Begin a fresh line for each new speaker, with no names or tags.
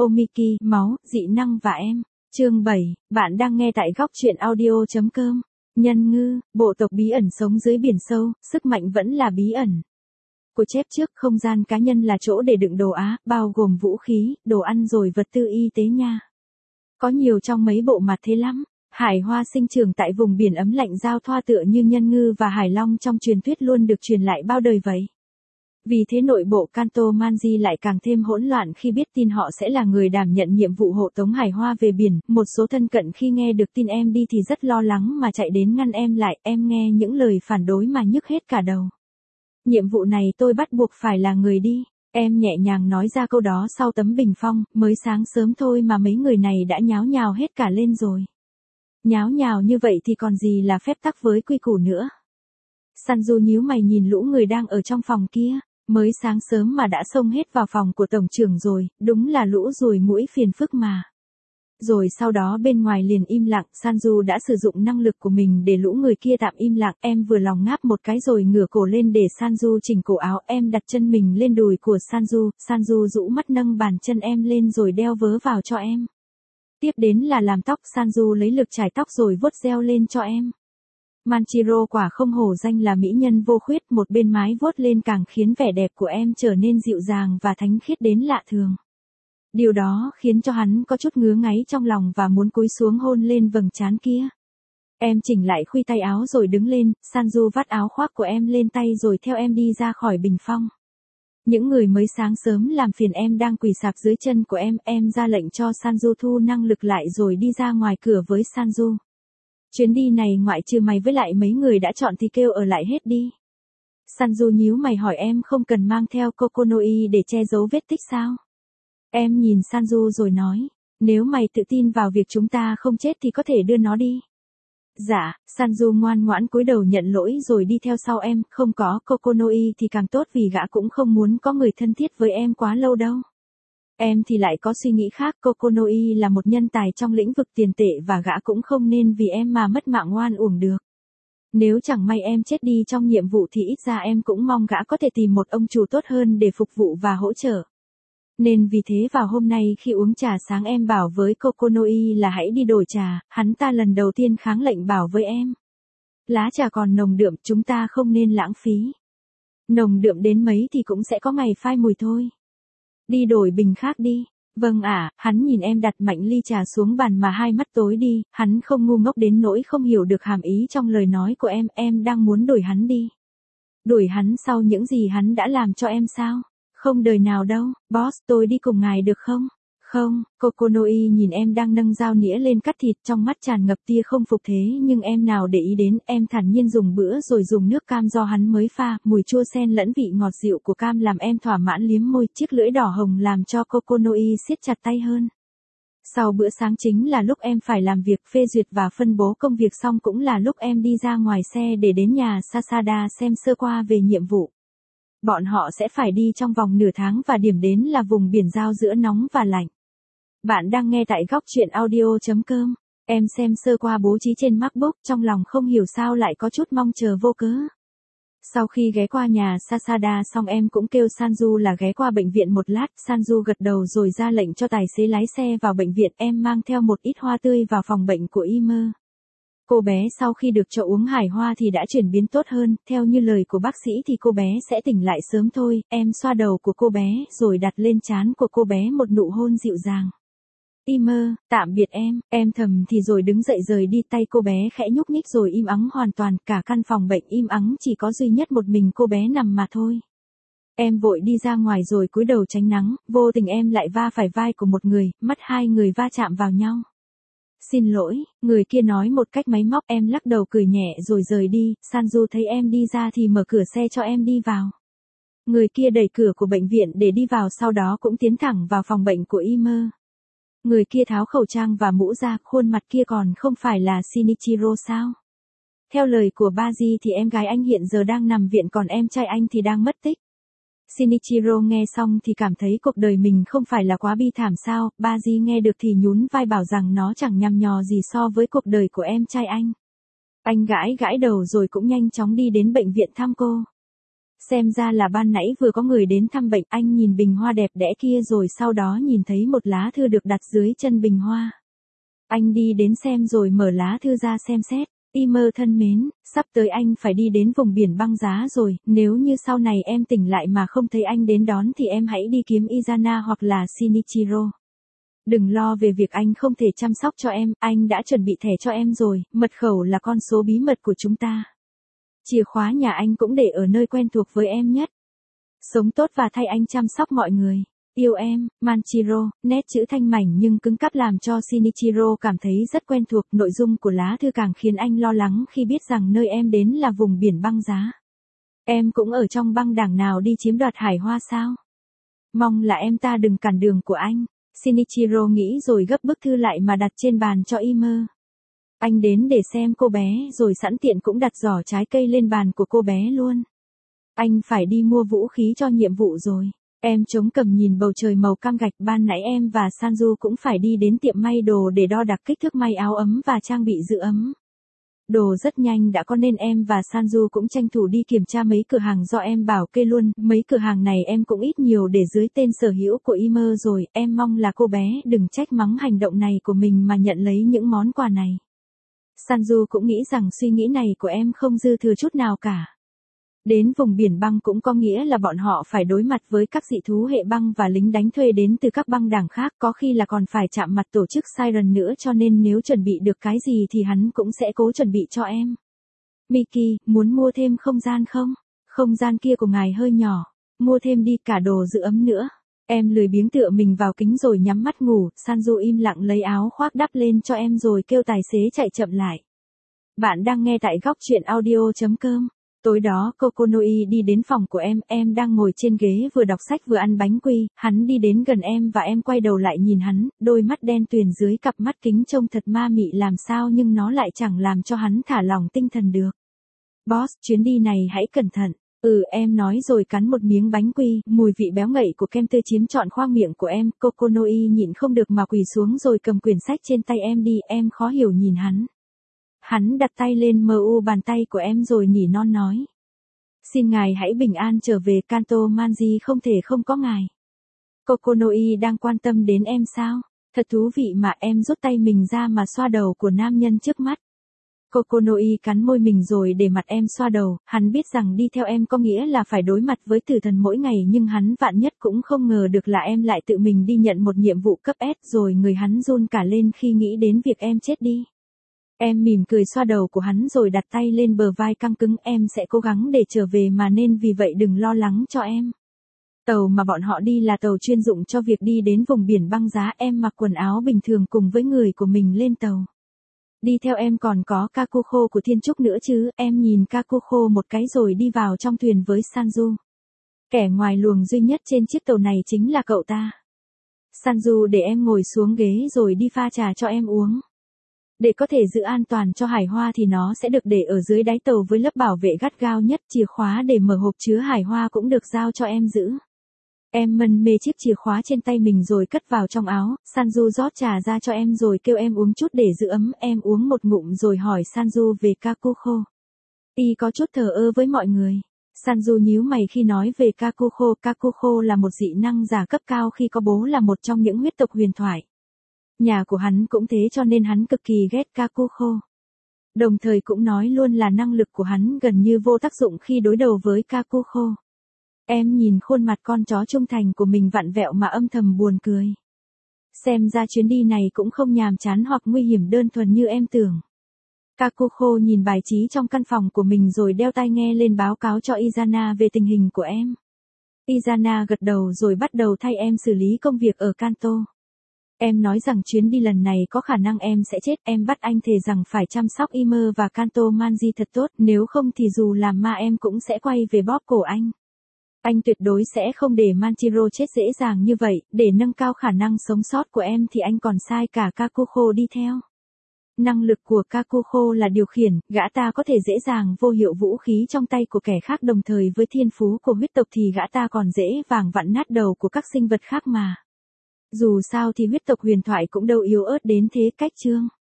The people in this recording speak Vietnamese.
Omiki, máu, dị năng và em. Chương 7, bạn đang nghe tại góc truyện audio.com. Nhân ngư, bộ tộc bí ẩn sống dưới biển sâu, sức mạnh vẫn là bí ẩn. Của chép trước, không gian cá nhân là chỗ để đựng đồ á, bao gồm vũ khí, đồ ăn rồi vật tư y tế nha. Có nhiều trong mấy bộ mặt thế lắm. Hải hoa sinh trưởng tại vùng biển ấm lạnh giao thoa tựa như nhân ngư và hải long trong truyền thuyết luôn được truyền lại bao đời vậy. Vì thế nội bộ Kanto Manji lại càng thêm hỗn loạn khi biết tin họ sẽ là người đảm nhận nhiệm vụ hộ tống hải hoa về biển. Một số thân cận khi nghe được tin em đi thì rất lo lắng mà chạy đến ngăn em lại. Em nghe những lời phản đối mà nhức hết cả đầu. Nhiệm vụ này tôi bắt buộc phải là người đi. Em nhẹ nhàng nói ra câu đó sau tấm bình phong. Mới sáng sớm thôi mà mấy người này đã nháo nhào hết cả lên rồi. Nháo nhào như vậy thì còn gì là phép tắc với quy củ nữa. Sanju nhíu mày nhìn lũ người đang ở trong phòng kia. Mới sáng sớm mà đã xông hết vào phòng của tổng trưởng rồi, đúng là lũ ruồi muỗi phiền phức mà. Rồi sau đó bên ngoài liền im lặng, Sanju đã sử dụng năng lực của mình để lũ người kia tạm im lặng. Em vừa lòng ngáp một cái rồi ngửa cổ lên để Sanju chỉnh cổ áo. Em đặt chân mình lên đùi của Sanju, Sanju rũ mắt nâng bàn chân em lên rồi đeo vớ vào cho em. Tiếp đến là làm tóc, Sanju lấy lực chải tóc rồi vuốt gel lên cho em. Manchiro quả không hổ danh là mỹ nhân vô khuyết, một bên mái vuốt lên càng khiến vẻ đẹp của em trở nên dịu dàng và thánh khiết đến lạ thường. Điều đó khiến cho hắn có chút ngứa ngáy trong lòng và muốn cúi xuống hôn lên vầng trán kia. Em chỉnh lại khuy tay áo rồi đứng lên, Sanju vắt áo khoác của em lên tay rồi theo em đi ra khỏi bình phong. Những người mới sáng sớm làm phiền em đang quỳ sạp dưới chân của em ra lệnh cho Sanju thu năng lực lại rồi đi ra ngoài cửa với Sanju. Chuyến đi này ngoại trừ mày với lại mấy người đã chọn thì kêu ở lại hết đi. Sanju nhíu mày hỏi em không cần mang theo Kokonoi để che giấu vết tích sao? Em nhìn Sanju rồi nói, nếu mày tự tin vào việc chúng ta không chết thì có thể đưa nó đi. Dạ, Sanju ngoan ngoãn cúi đầu nhận lỗi rồi đi theo sau em, không có Kokonoi thì càng tốt vì gã cũng không muốn có người thân thiết với em quá lâu đâu. Em thì lại có suy nghĩ khác, Kokonoi là một nhân tài trong lĩnh vực tiền tệ và gã cũng không nên vì em mà mất mạng oan uổng được. Nếu chẳng may em chết đi trong nhiệm vụ thì ít ra em cũng mong gã có thể tìm một ông chủ tốt hơn để phục vụ và hỗ trợ. Nên vì thế vào hôm nay khi uống trà sáng em bảo với Kokonoi là hãy đi đổi trà, hắn ta lần đầu tiên kháng lệnh bảo với em. Lá trà còn nồng đượm, chúng ta không nên lãng phí. Nồng đượm đến mấy thì cũng sẽ có ngày phai mùi thôi. Đi đổi bình khác đi. Vâng ạ, hắn nhìn em đặt mạnh ly trà xuống bàn mà hai mắt tối đi, hắn không ngu ngốc đến nỗi không hiểu được hàm ý trong lời nói của em đang muốn đuổi hắn đi. Đuổi hắn sau những gì hắn đã làm cho em sao? Không đời nào đâu, boss, tôi đi cùng ngài được không? Không, Kokonoi nhìn em đang nâng dao nĩa lên cắt thịt trong mắt tràn ngập tia không phục thế nhưng em nào để ý đến, em thản nhiên dùng bữa rồi dùng nước cam do hắn mới pha, mùi chua xen lẫn vị ngọt dịu của cam làm em thỏa mãn liếm môi, chiếc lưỡi đỏ hồng làm cho Kokonoi siết chặt tay hơn. Sau bữa sáng chính là lúc em phải làm việc phê duyệt và phân bố công việc xong cũng là lúc em đi ra ngoài xe để đến nhà Sasada xem sơ qua về nhiệm vụ. Bọn họ sẽ phải đi trong vòng nửa tháng và điểm đến là vùng biển giao giữa nóng và lạnh. Bạn đang nghe tại góc truyện audio.com. Em xem sơ qua bố trí trên MacBook trong lòng không hiểu sao lại có chút mong chờ vô cớ. Sau khi ghé qua nhà Sasada xong em cũng kêu Sanju là ghé qua bệnh viện một lát. Sanju gật đầu rồi ra lệnh cho tài xế lái xe vào bệnh viện. Em mang theo một ít hoa tươi vào phòng bệnh của Imer. Cô bé sau khi được cho uống hải hoa thì đã chuyển biến tốt hơn, theo như lời của bác sĩ thì cô bé sẽ tỉnh lại sớm thôi. Em xoa đầu của cô bé rồi đặt lên trán của cô bé một nụ hôn dịu dàng. Imer, tạm biệt em thầm thì rồi đứng dậy rời đi, tay cô bé khẽ nhúc nhích rồi im ắng hoàn toàn, cả căn phòng bệnh im ắng chỉ có duy nhất một mình cô bé nằm mà thôi. Em vội đi ra ngoài rồi cúi đầu tránh nắng, vô tình em lại va phải vai của một người, mắt hai người va chạm vào nhau. Xin lỗi, người kia nói một cách máy móc, em lắc đầu cười nhẹ rồi rời đi. Sanju thấy em đi ra thì mở cửa xe cho em đi vào. Người kia đẩy cửa của bệnh viện để đi vào sau đó cũng tiến thẳng vào phòng bệnh của Imer. Người kia tháo khẩu trang và mũ ra, khuôn mặt kia còn không phải là Shinichiro sao? Theo lời của Baji thì em gái anh hiện giờ đang nằm viện còn em trai anh thì đang mất tích. Shinichiro nghe xong thì cảm thấy cuộc đời mình không phải là quá bi thảm sao, Baji nghe được thì nhún vai bảo rằng nó chẳng nhằm nhò gì so với cuộc đời của em trai anh. Anh gãi gãi đầu rồi cũng nhanh chóng đi đến bệnh viện thăm cô. Xem ra là ban nãy vừa có người đến thăm bệnh, anh nhìn bình hoa đẹp đẽ kia rồi sau đó nhìn thấy một lá thư được đặt dưới chân bình hoa. Anh đi đến xem rồi mở lá thư ra xem xét. Imer thân mến, sắp tới anh phải đi đến vùng biển băng giá rồi, nếu như sau này em tỉnh lại mà không thấy anh đến đón thì em hãy đi kiếm Izana hoặc là Shinichiro. Đừng lo về việc anh không thể chăm sóc cho em, anh đã chuẩn bị thẻ cho em rồi, mật khẩu là con số bí mật của chúng ta. Chìa khóa nhà anh cũng để ở nơi quen thuộc với em nhất. Sống tốt và thay anh chăm sóc mọi người. Yêu em, Manchiro, nét chữ thanh mảnh nhưng cứng cáp làm cho Shinichiro cảm thấy rất quen thuộc. Nội dung của lá thư càng khiến anh lo lắng khi biết rằng nơi em đến là vùng biển băng giá. Em cũng ở trong băng đảng nào đi chiếm đoạt hải hoa sao? Mong là em ta đừng cản đường của anh. Shinichiro nghĩ rồi gấp bức thư lại mà đặt trên bàn cho Imer. Anh đến để xem cô bé rồi sẵn tiện cũng đặt giỏ trái cây lên bàn của cô bé luôn. Anh phải đi mua vũ khí cho nhiệm vụ rồi. Em chống cằm nhìn bầu trời màu cam gạch, ban nãy em và Sanju cũng phải đi đến tiệm may đồ để đo đạc kích thước may áo ấm và trang bị giữ ấm. Đồ rất nhanh đã có nên em và Sanju cũng tranh thủ đi kiểm tra mấy cửa hàng do em bảo kê luôn, mấy cửa hàng này em cũng ít nhiều để dưới tên sở hữu của Imer rồi, em mong là cô bé đừng trách mắng hành động này của mình mà nhận lấy những món quà này. Sanju cũng nghĩ rằng suy nghĩ này của em không dư thừa chút nào cả. Đến vùng biển băng cũng có nghĩa là bọn họ phải đối mặt với các dị thú hệ băng và lính đánh thuê đến từ các băng đảng khác, có khi là còn phải chạm mặt tổ chức Siren nữa, cho nên nếu chuẩn bị được cái gì thì hắn cũng sẽ cố chuẩn bị cho em. Miki, muốn mua thêm không gian không? Không gian kia của ngài hơi nhỏ, mua thêm đi, cả đồ giữ ấm nữa. Em lười biếng tựa mình vào kính rồi nhắm mắt ngủ, Sanju im lặng lấy áo khoác đắp lên cho em rồi kêu tài xế chạy chậm lại. Bạn đang nghe tại góc truyện audio.com. Tối đó Kokonoi đi đến phòng của em đang ngồi trên ghế vừa đọc sách vừa ăn bánh quy, hắn đi đến gần em và em quay đầu lại nhìn hắn, đôi mắt đen tuyền dưới cặp mắt kính trông thật ma mị làm sao nhưng nó lại chẳng làm cho hắn thả lỏng tinh thần được. Boss, chuyến đi này hãy cẩn thận. Em nói rồi cắn một miếng bánh quy, mùi vị béo ngậy của kem tươi chiếm trọn khoang miệng của em, Kokonoi nhịn không được mà quỳ xuống rồi cầm quyển sách trên tay em đi, em khó hiểu nhìn hắn. Hắn đặt tay lên bàn tay của em rồi nỉ non nói. Xin ngài hãy bình an trở về, Kanto Manji không thể không có ngài. Kokonoi đang quan tâm đến em sao? Thật thú vị mà, em rút tay mình ra mà xoa đầu của nam nhân trước mắt. Kokonoi cắn môi mình rồi để mặt em xoa đầu, hắn biết rằng đi theo em có nghĩa là phải đối mặt với tử thần mỗi ngày nhưng hắn vạn nhất cũng không ngờ được là em lại tự mình đi nhận một nhiệm vụ cấp S rồi người hắn run cả lên khi nghĩ đến việc em chết đi. Em mỉm cười xoa đầu của hắn rồi đặt tay lên bờ vai căng cứng, em sẽ cố gắng để trở về mà nên vì vậy đừng lo lắng cho em. Tàu mà bọn họ đi là tàu chuyên dụng cho việc đi đến vùng biển băng giá, em mặc quần áo bình thường cùng với người của mình lên tàu. Đi theo em còn có Kakuko của Thiên Trúc nữa chứ, em nhìn Kakuko một cái rồi đi vào trong thuyền với Sanju. Kẻ ngoài luồng duy nhất trên chiếc tàu này chính là cậu ta. Sanju để em ngồi xuống ghế rồi đi pha trà cho em uống. Để có thể giữ an toàn cho hải hoa thì nó sẽ được để ở dưới đáy tàu với lớp bảo vệ gắt gao nhất, chìa khóa để mở hộp chứa hải hoa cũng được giao cho em giữ. Em mân mê chiếc chìa khóa trên tay mình rồi cất vào trong áo, Sanju rót trà ra cho em rồi kêu em uống chút để giữ ấm, em uống một ngụm rồi hỏi Sanju về Kakuko. Y có chút thờ ơ với mọi người. Sanju nhíu mày khi nói về Kakuko, Kakuko là một dị năng giả cấp cao khi có bố là một trong những huyết tộc huyền thoại. Nhà của hắn cũng thế cho nên hắn cực kỳ ghét Kakuko. Đồng thời cũng nói luôn là năng lực của hắn gần như vô tác dụng khi đối đầu với Kakuko. Em nhìn khuôn mặt con chó trung thành của mình vặn vẹo mà âm thầm buồn cười. Xem ra chuyến đi này cũng không nhàm chán hoặc nguy hiểm đơn thuần như em tưởng. Kakuko nhìn bài trí trong căn phòng của mình rồi đeo tai nghe lên báo cáo cho Izana về tình hình của em. Izana gật đầu rồi bắt đầu thay em xử lý công việc ở Kanto. Em nói rằng chuyến đi lần này có khả năng em sẽ chết, em bắt anh thề rằng phải chăm sóc Imer và Kanto Manji thật tốt, nếu không thì dù làm ma em cũng sẽ quay về bóp cổ anh. Anh tuyệt đối sẽ không để Manchiro chết dễ dàng như vậy, để nâng cao khả năng sống sót của em thì anh còn sai cả Kakuko đi theo. Năng lực của Kakuko là điều khiển, gã ta có thể dễ dàng vô hiệu vũ khí trong tay của kẻ khác đồng thời với thiên phú của huyết tộc thì gã ta còn dễ vàng vặn nát đầu của các sinh vật khác mà. Dù sao thì huyết tộc huyền thoại cũng đâu yếu ớt đến thế cách chương.